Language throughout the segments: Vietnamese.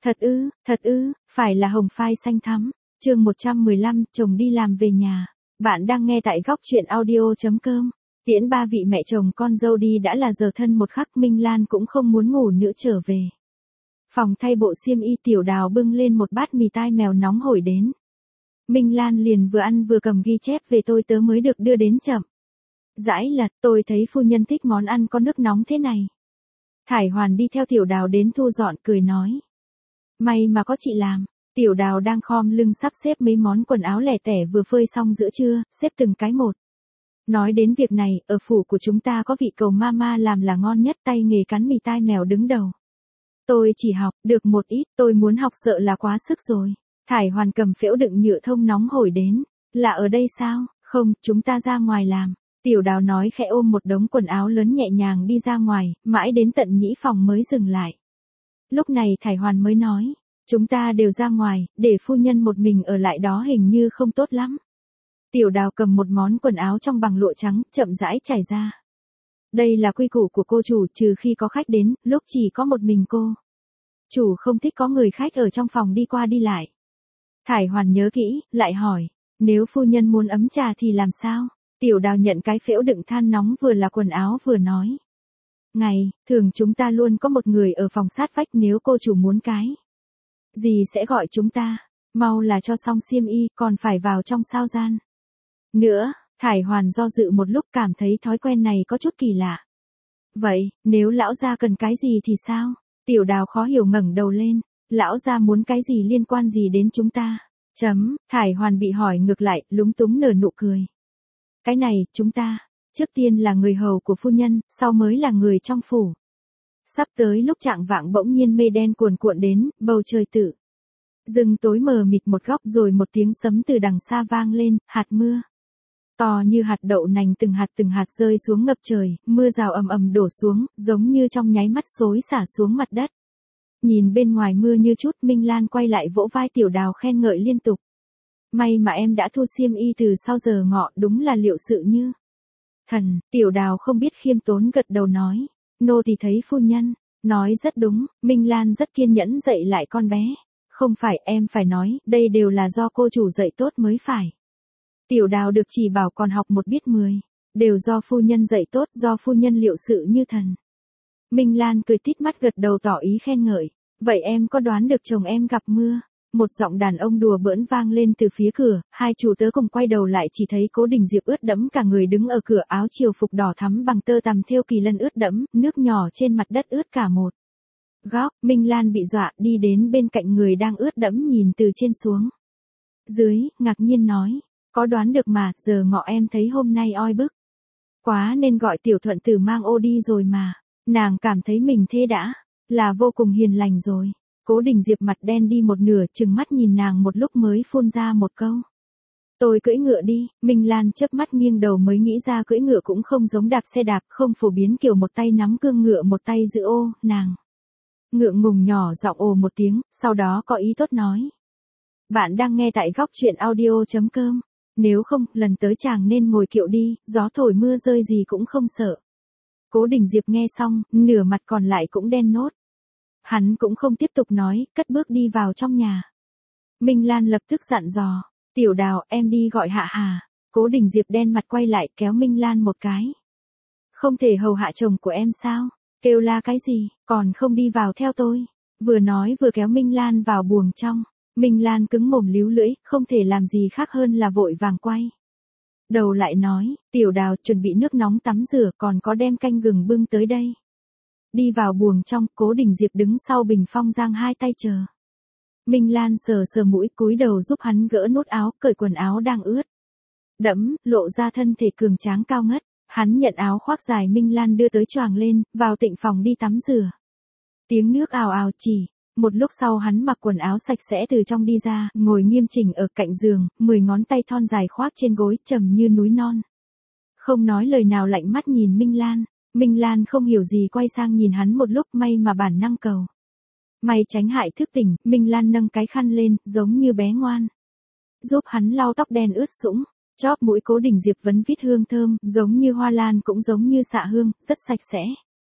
Thật ư, phải là hồng phai xanh thắm. Chương 115, chồng đi làm về nhà. Bạn đang nghe tại góc truyện audio.com. Tiễn ba vị mẹ chồng con dâu đi đã là giờ thân một khắc, Minh Lan cũng không muốn ngủ nữa trở về. Phòng thay bộ xiêm y, Tiểu Đào bưng lên một bát mì tai mèo nóng hổi đến. Minh Lan liền vừa ăn vừa cầm ghi chép về tôi tớ mới được đưa đến chậm. Dãi lật, tôi thấy phu nhân thích món ăn có nước nóng thế này. Thải Hoàn đi theo Tiểu Đào đến thu dọn, cười nói. May mà có chị làm. Tiểu Đào đang khom lưng sắp xếp mấy món quần áo lẻ tẻ vừa phơi xong giữa trưa, xếp từng cái một. Nói đến việc này, ở phủ của chúng ta có vị cầu mama làm là ngon nhất, tay nghề cắn mì tai mèo đứng đầu. Tôi chỉ học được một ít, tôi muốn học sợ là quá sức rồi. Thải Hoàn cầm phễu đựng nhựa thông nóng hổi đến. Là ở đây sao? Không, chúng ta ra ngoài làm. Tiểu Đào nói khẽ, ôm một đống quần áo lớn nhẹ nhàng đi ra ngoài, mãi đến tận nhĩ phòng mới dừng lại. Lúc này Thải Hoàn mới nói, chúng ta đều ra ngoài, để phu nhân một mình ở lại đó hình như không tốt lắm. Tiểu Đào cầm một món quần áo trong bằng lụa trắng, chậm rãi trải ra. Đây là quy củ của cô chủ, trừ khi có khách đến, lúc chỉ có một mình cô. Chủ không thích có người khách ở trong phòng đi qua đi lại. Thải Hoàn nhớ kỹ, lại hỏi, nếu phu nhân muốn ấm trà thì làm sao? Tiểu Đào nhận cái phễu đựng than nóng vừa là quần áo vừa nói. Thường chúng ta luôn có một người ở phòng sát vách, nếu cô chủ muốn cái gì sẽ gọi chúng ta. Mau là cho xong xiêm y, còn phải vào trong sao gian. Nữa, Thải Hoàn do dự một lúc, cảm thấy thói quen này có chút kỳ lạ. Vậy, nếu lão gia cần cái gì thì sao? Tiểu Đào khó hiểu ngẩng đầu lên. Lão gia muốn cái gì liên quan gì đến chúng ta? Thải Hoàn bị hỏi ngược lại, lúng túng nở nụ cười. Cái này, chúng ta, trước tiên là người hầu của phu nhân, sau mới là người trong phủ. Sắp tới lúc chạng vạng bỗng nhiên mây đen cuồn cuộn đến, bầu trời tự dưng tối mờ mịt một góc, rồi một tiếng sấm từ đằng xa vang lên, hạt mưa to như hạt đậu nành từng hạt rơi xuống ngập trời, mưa rào ầm ầm đổ xuống, giống như trong nháy mắt xối xả xuống mặt đất. Nhìn bên ngoài mưa như chút, Minh Lan quay lại vỗ vai Tiểu Đào khen ngợi liên tục. May mà em đã thu xiêm y từ sau giờ ngọ, đúng là liệu sự như thần. Tiểu Đào không biết khiêm tốn gật đầu nói. Nô thì thấy phu nhân nói rất đúng. Minh Lan rất kiên nhẫn dạy lại con bé. Không phải, em phải nói, đây đều là do cô chủ dạy tốt mới phải. Tiểu Đào được chỉ bảo còn học một biết 10. Đều do phu nhân dạy tốt, do phu nhân liệu sự như thần. Minh Lan cười tít mắt gật đầu tỏ ý khen ngợi. Vậy em có đoán được chồng em gặp mưa? Một giọng đàn ông đùa bỡn vang lên từ phía cửa, hai chủ tớ cùng quay đầu lại chỉ thấy Cố Đình Diệp ướt đẫm cả người đứng ở cửa, áo triều phục đỏ thắm bằng tơ tằm thêu kỳ lân ướt đẫm, nước nhỏ trên mặt đất ướt cả một góc. Minh Lan bị dọa, đi đến bên cạnh người đang ướt đẫm, nhìn từ trên xuống dưới, ngạc nhiên nói, có đoán được mà, giờ ngọ em thấy hôm nay oi bức quá nên gọi Tiểu Thuận Tử mang ô đi rồi mà. Nàng cảm thấy mình thế đã là vô cùng hiền lành rồi. Cố Đình Diệp mặt đen đi một nửa, trừng mắt nhìn nàng một lúc mới phun ra một câu. Tôi cưỡi ngựa đi. Minh Lan chớp mắt nghiêng đầu mới nghĩ ra cưỡi ngựa cũng không giống đạp xe đạp, không phổ biến kiểu một tay nắm cương ngựa một tay giữ ô, nàng ngượng ngùng nhỏ giọng ồ một tiếng, sau đó có ý tốt nói. Bạn đang nghe tại góc truyện audio.com. Nếu không, lần tới chàng nên ngồi kiệu đi, gió thổi mưa rơi gì cũng không sợ. Cố Đình Diệp nghe xong, nửa mặt còn lại cũng đen nốt. Hắn cũng không tiếp tục nói, cất bước đi vào trong nhà. Minh Lan lập tức dặn dò, Tiểu Đào, em đi gọi Hạ Hà. Cố Đình Diệp đen mặt quay lại kéo Minh Lan một cái. Không thể hầu hạ chồng của em sao? Kêu la cái gì, còn không đi vào theo tôi. Vừa nói vừa kéo Minh Lan vào buồng trong. Minh Lan cứng mồm líu lưỡi, không thể làm gì khác hơn là vội vàng quay đầu lại nói, Tiểu Đào, chuẩn bị nước nóng tắm rửa, còn có đem canh gừng bưng tới đây. Đi vào buồng trong, Cố Đình Diệp đứng sau bình phong giang hai tay chờ. Minh Lan sờ sờ mũi, cúi đầu giúp hắn gỡ nút áo, cởi quần áo đang ướt đẫm, lộ ra thân thể cường tráng cao ngất. Hắn nhận áo khoác dài Minh Lan đưa tới choàng lên, vào tịnh phòng đi tắm rửa. Tiếng nước ào ào chỉ. Một lúc sau hắn mặc quần áo sạch sẽ từ trong đi ra, ngồi nghiêm chỉnh ở cạnh giường, 10 ngón tay thon dài khoác trên gối, trầm như núi non. Không nói lời nào, lạnh mắt nhìn Minh Lan. Minh Lan không hiểu gì quay sang nhìn hắn một lúc, may mà bản năng cầu may tránh hại thức tỉnh. Minh Lan nâng cái khăn lên, giống như bé ngoan, giúp hắn lau tóc đen ướt sũng. Chóp mũi Cố Đình Diệp vấn vít hương thơm, giống như hoa lan cũng giống như xạ hương, rất sạch sẽ.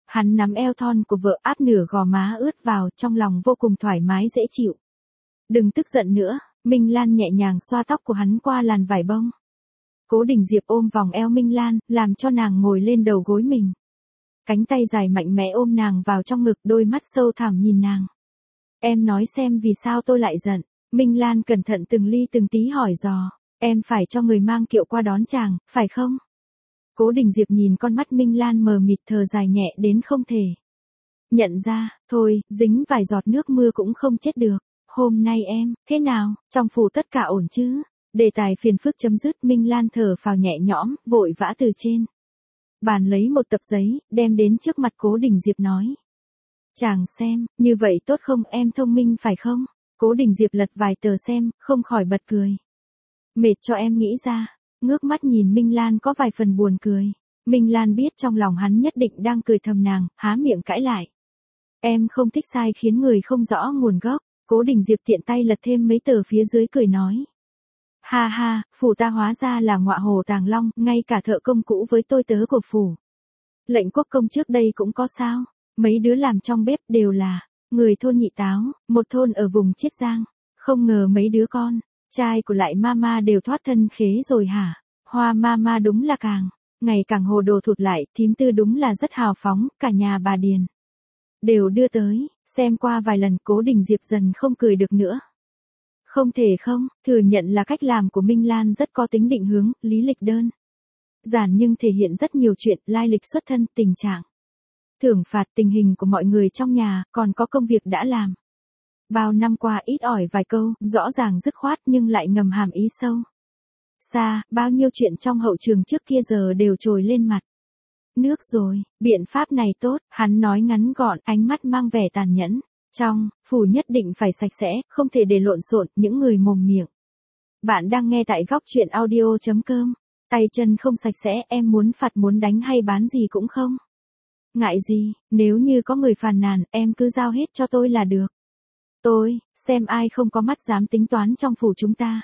Hắn nắm eo thon của vợ áp nửa gò má ướt vào, trong lòng vô cùng thoải mái dễ chịu. Đừng tức giận nữa, Minh Lan nhẹ nhàng xoa tóc của hắn qua làn vải bông. Cố Đình Diệp ôm vòng eo Minh Lan, làm cho nàng ngồi lên đầu gối mình. Cánh tay dài mạnh mẽ ôm nàng vào trong ngực, đôi mắt sâu thẳm nhìn nàng. Em nói xem vì sao tôi lại giận. Minh Lan cẩn thận từng ly từng tí hỏi dò. Em phải cho người mang kiệu qua đón chàng, phải không? Cố Đình Diệp nhìn con mắt Minh Lan mờ mịt, thở dài nhẹ đến không thể nhận ra. Thôi, dính vài giọt nước mưa cũng không chết được. Hôm nay em, thế nào, trong phủ tất cả ổn chứ? Đề tài phiền phức chấm dứt, Minh Lan thở phào nhẹ nhõm, vội vã từ trên bàn lấy một tập giấy, đem đến trước mặt Cố Đình Diệp nói. Chàng xem, như vậy tốt không, em thông minh phải không? Cố Đình Diệp lật vài tờ xem, không khỏi bật cười. Mệt cho em nghĩ ra. Ngước mắt nhìn Minh Lan có vài phần buồn cười. Minh Lan biết trong lòng hắn nhất định đang cười thầm, nàng há miệng cãi lại. Em không thích sai khiến người không rõ nguồn gốc. Cố Đình Diệp tiện tay lật thêm mấy tờ phía dưới cười nói. Ha ha, phủ ta hóa ra là ngọa hồ tàng long, ngay cả thợ công cũ với tôi tớ của phủ lệnh quốc công trước đây cũng có sao. Mấy đứa làm trong bếp đều là người thôn Nhị Táo, một thôn ở vùng Chiết Giang. Không ngờ mấy đứa con trai của lại mama đều thoát thân khế rồi hả? Hoa mama đúng là ngày càng hồ đồ thụt lại, thím Tư đúng là rất hào phóng, cả nhà bà Điền đều đưa tới. Xem qua vài lần, Cố Đình Diệp dần không cười được nữa. Không thể không thừa nhận là cách làm của Minh Lan rất có tính định hướng, lý lịch đơn giản nhưng thể hiện rất nhiều chuyện, lai lịch xuất thân, tình trạng thưởng phạt, tình hình của mọi người trong nhà, còn có công việc đã làm bao năm qua, ít ỏi vài câu, rõ ràng dứt khoát nhưng lại ngầm hàm ý sâu xa. Bao nhiêu chuyện trong hậu trường trước kia giờ đều trồi lên mặt nước rồi. Biện pháp này tốt, hắn nói ngắn gọn, ánh mắt mang vẻ tàn nhẫn. Trong phủ nhất định phải sạch sẽ, không thể để lộn xộn, những người mồm miệng. Bạn đang nghe tại góc truyện audio.com. Tay chân không sạch sẽ, em muốn phạt muốn đánh hay bán gì cũng không ngại gì, nếu như có người phàn nàn, em cứ giao hết cho tôi là được. Tôi xem ai không có mắt dám tính toán trong phủ chúng ta.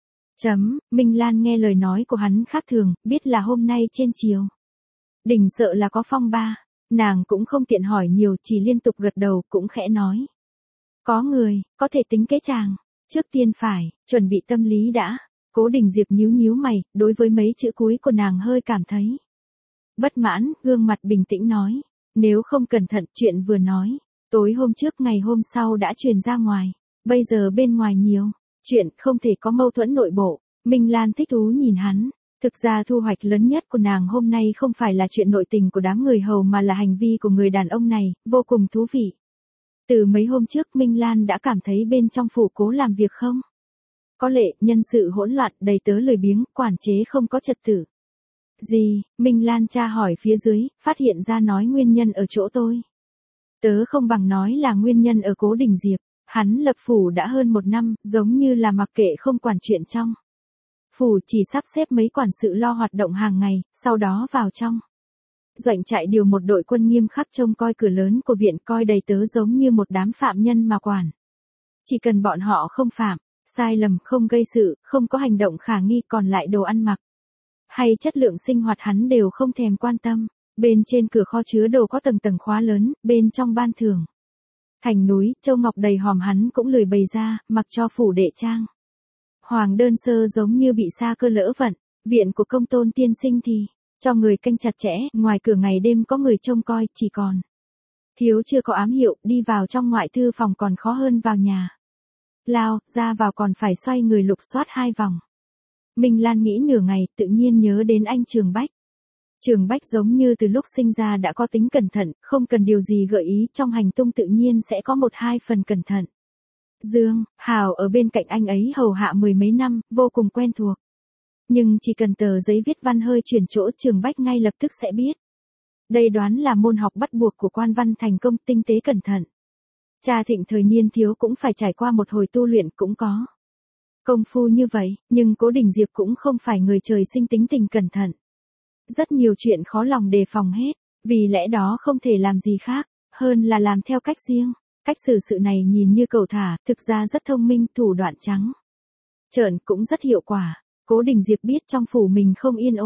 Minh Lan nghe lời nói của hắn khác thường, biết là hôm nay trên triều đình sợ là có phong ba. Nàng cũng không tiện hỏi nhiều, chỉ liên tục gật đầu, cũng khẽ nói. Có người, có thể tính kế chàng. Trước tiên phải, chuẩn bị tâm lý đã. Cố Đình Diệp nhíu nhíu mày, đối với mấy chữ cuối của nàng hơi cảm thấy bất mãn, gương mặt bình tĩnh nói. Nếu không cẩn thận, chuyện vừa nói tối hôm trước ngày hôm sau đã truyền ra ngoài. Bây giờ bên ngoài nhiều chuyện, không thể có mâu thuẫn nội bộ. Minh Lan thích thú nhìn hắn. Thực ra thu hoạch lớn nhất của nàng hôm nay không phải là chuyện nội tình của đám người hầu mà là hành vi của người đàn ông này, vô cùng thú vị. Từ mấy hôm trước Minh Lan đã cảm thấy bên trong phủ Cố làm việc không có lệ, nhân sự hỗn loạn, đầy tớ lười biếng, quản chế không có trật tự. Gì? Minh Lan tra hỏi phía dưới, phát hiện ra nói nguyên nhân ở chỗ tôi. Tớ không bằng nói là nguyên nhân ở Cố Đình Diệp. Hắn lập phủ đã hơn 1 năm, giống như là mặc kệ không quản chuyện trong phủ, chỉ sắp xếp mấy quản sự lo hoạt động hàng ngày, sau đó vào trong doanh trại điều một đội quân nghiêm khắc trông coi cửa lớn của viện, coi đầy tớ giống như một đám phạm nhân mà quản. Chỉ cần bọn họ không phạm sai lầm, không gây sự, không có hành động khả nghi, còn lại đồ ăn mặc hay chất lượng sinh hoạt hắn đều không thèm quan tâm. Bên trên cửa kho chứa đồ có tầng tầng khóa lớn, bên trong ban thưởng thành núi, châu ngọc đầy hòm hắn cũng lười bày ra, mặc cho phủ đệ trang hoàng đơn sơ giống như bị sa cơ lỡ vận. Viện của Công Tôn tiên sinh thì cho người canh chặt chẽ, ngoài cửa ngày đêm có người trông coi, chỉ còn thiếu chưa có ám hiệu, đi vào trong ngoại thư phòng còn khó hơn vào nhà lao, ra vào còn phải xoay người lục soát 2 vòng. Minh Lan nghĩ nửa ngày, tự nhiên nhớ đến anh Trường Bách. Trường Bách giống như từ lúc sinh ra đã có tính cẩn thận, không cần điều gì gợi ý, trong hành tung tự nhiên sẽ có 1-2 phần cẩn thận. Dương Hào ở bên cạnh anh ấy hầu hạ 10 mấy năm, vô cùng quen thuộc. Nhưng chỉ cần tờ giấy viết văn hơi chuyển chỗ, Trường Bách ngay lập tức sẽ biết. Đây đoán là môn học bắt buộc của quan văn thành công, tinh tế cẩn thận. Cha Thịnh thời niên thiếu cũng phải trải qua một hồi tu luyện, cũng có công phu như vậy, nhưng Cố Đình Diệp cũng không phải người trời sinh tính tình cẩn thận. Rất nhiều chuyện khó lòng đề phòng hết, vì lẽ đó không thể làm gì khác hơn là làm theo cách riêng. Cách xử sự này nhìn như cầu thả, thực ra rất thông minh, thủ đoạn trắng trợn cũng rất hiệu quả. Cố Đình Diệp biết trong phủ mình không yên ổn,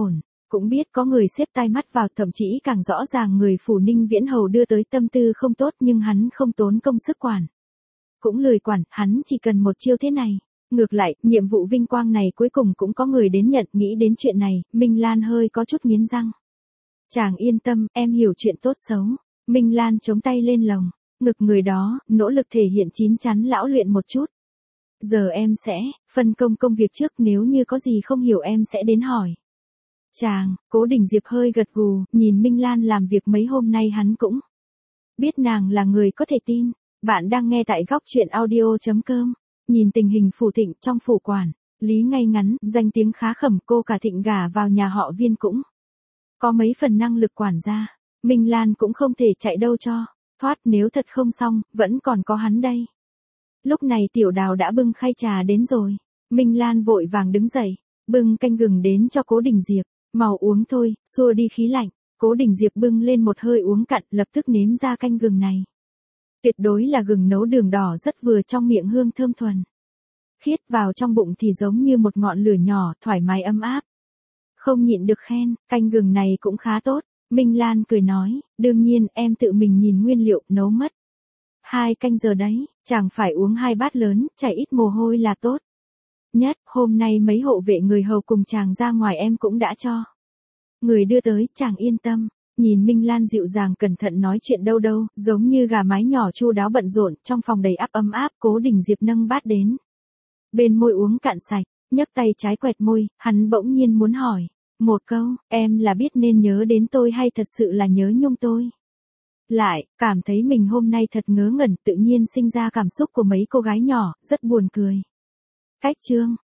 Cũng biết có người xếp tai mắt vào, thậm chí càng rõ ràng người phủ Ninh Viễn Hầu đưa tới tâm tư không tốt, nhưng hắn không tốn công sức quản. Cũng lười quản, hắn chỉ cần một chiêu thế này. Ngược lại, nhiệm vụ vinh quang này cuối cùng cũng có người đến nhận. Nghĩ đến chuyện này, Minh Lan hơi có chút nghiến răng. Chàng yên tâm, em hiểu chuyện tốt xấu. Minh Lan chống tay lên lồng, ngực người đó, nỗ lực thể hiện chín chắn lão luyện một chút. Giờ em sẽ phân công công việc trước, nếu như có gì không hiểu em sẽ đến hỏi. Chàng, Cố Đình Diệp hơi gật gù, nhìn Minh Lan làm việc mấy hôm nay hắn cũng biết nàng là người có thể tin. Bạn đang nghe tại góc truyện audio.com. Nhìn tình hình phủ Thịnh trong phủ quản lý ngay ngắn, danh tiếng khá khẩm, cô cả Thịnh gả vào nhà họ Viên cũng có mấy phần năng lực quản gia. Minh Lan cũng không thể chạy đâu cho thoát, nếu thật không xong, vẫn còn có hắn đây. Lúc này Tiểu Đào đã bưng khay trà đến rồi. Minh Lan vội vàng đứng dậy, bưng canh gừng đến cho Cố Đình Diệp. Mau uống thôi, xua đi khí lạnh. Cố Đình Diệp bưng lên một hơi uống cạn, lập tức nếm ra canh gừng này. Tuyệt đối là gừng nấu đường đỏ, rất vừa trong miệng, hương thơm thuần khiết, vào trong bụng thì giống như một ngọn lửa nhỏ, thoải mái ấm áp. Không nhịn được khen, canh gừng này cũng khá tốt. Minh Lan cười nói, đương nhiên, em tự mình nhìn nguyên liệu, nấu mất 2 canh giờ đấy, chẳng phải uống 2 bát lớn, chảy ít mồ hôi là tốt nhất. Hôm nay mấy hộ vệ người hầu cùng chàng ra ngoài em cũng đã cho người đưa tới, chàng yên tâm. Nhìn Minh Lan dịu dàng cẩn thận nói chuyện đâu đâu, giống như gà mái nhỏ chu đáo bận rộn, trong phòng đầy ắp ấm áp. Cố Đình Diệp nâng bát đến bên môi uống cạn sạch, nhấc tay trái quẹt môi, hắn bỗng nhiên muốn hỏi một câu, em là biết nên nhớ đến tôi hay thật sự là nhớ nhung tôi? Lại, cảm thấy mình hôm nay thật ngớ ngẩn, tự nhiên sinh ra cảm xúc của mấy cô gái nhỏ, rất buồn cười. Cách chương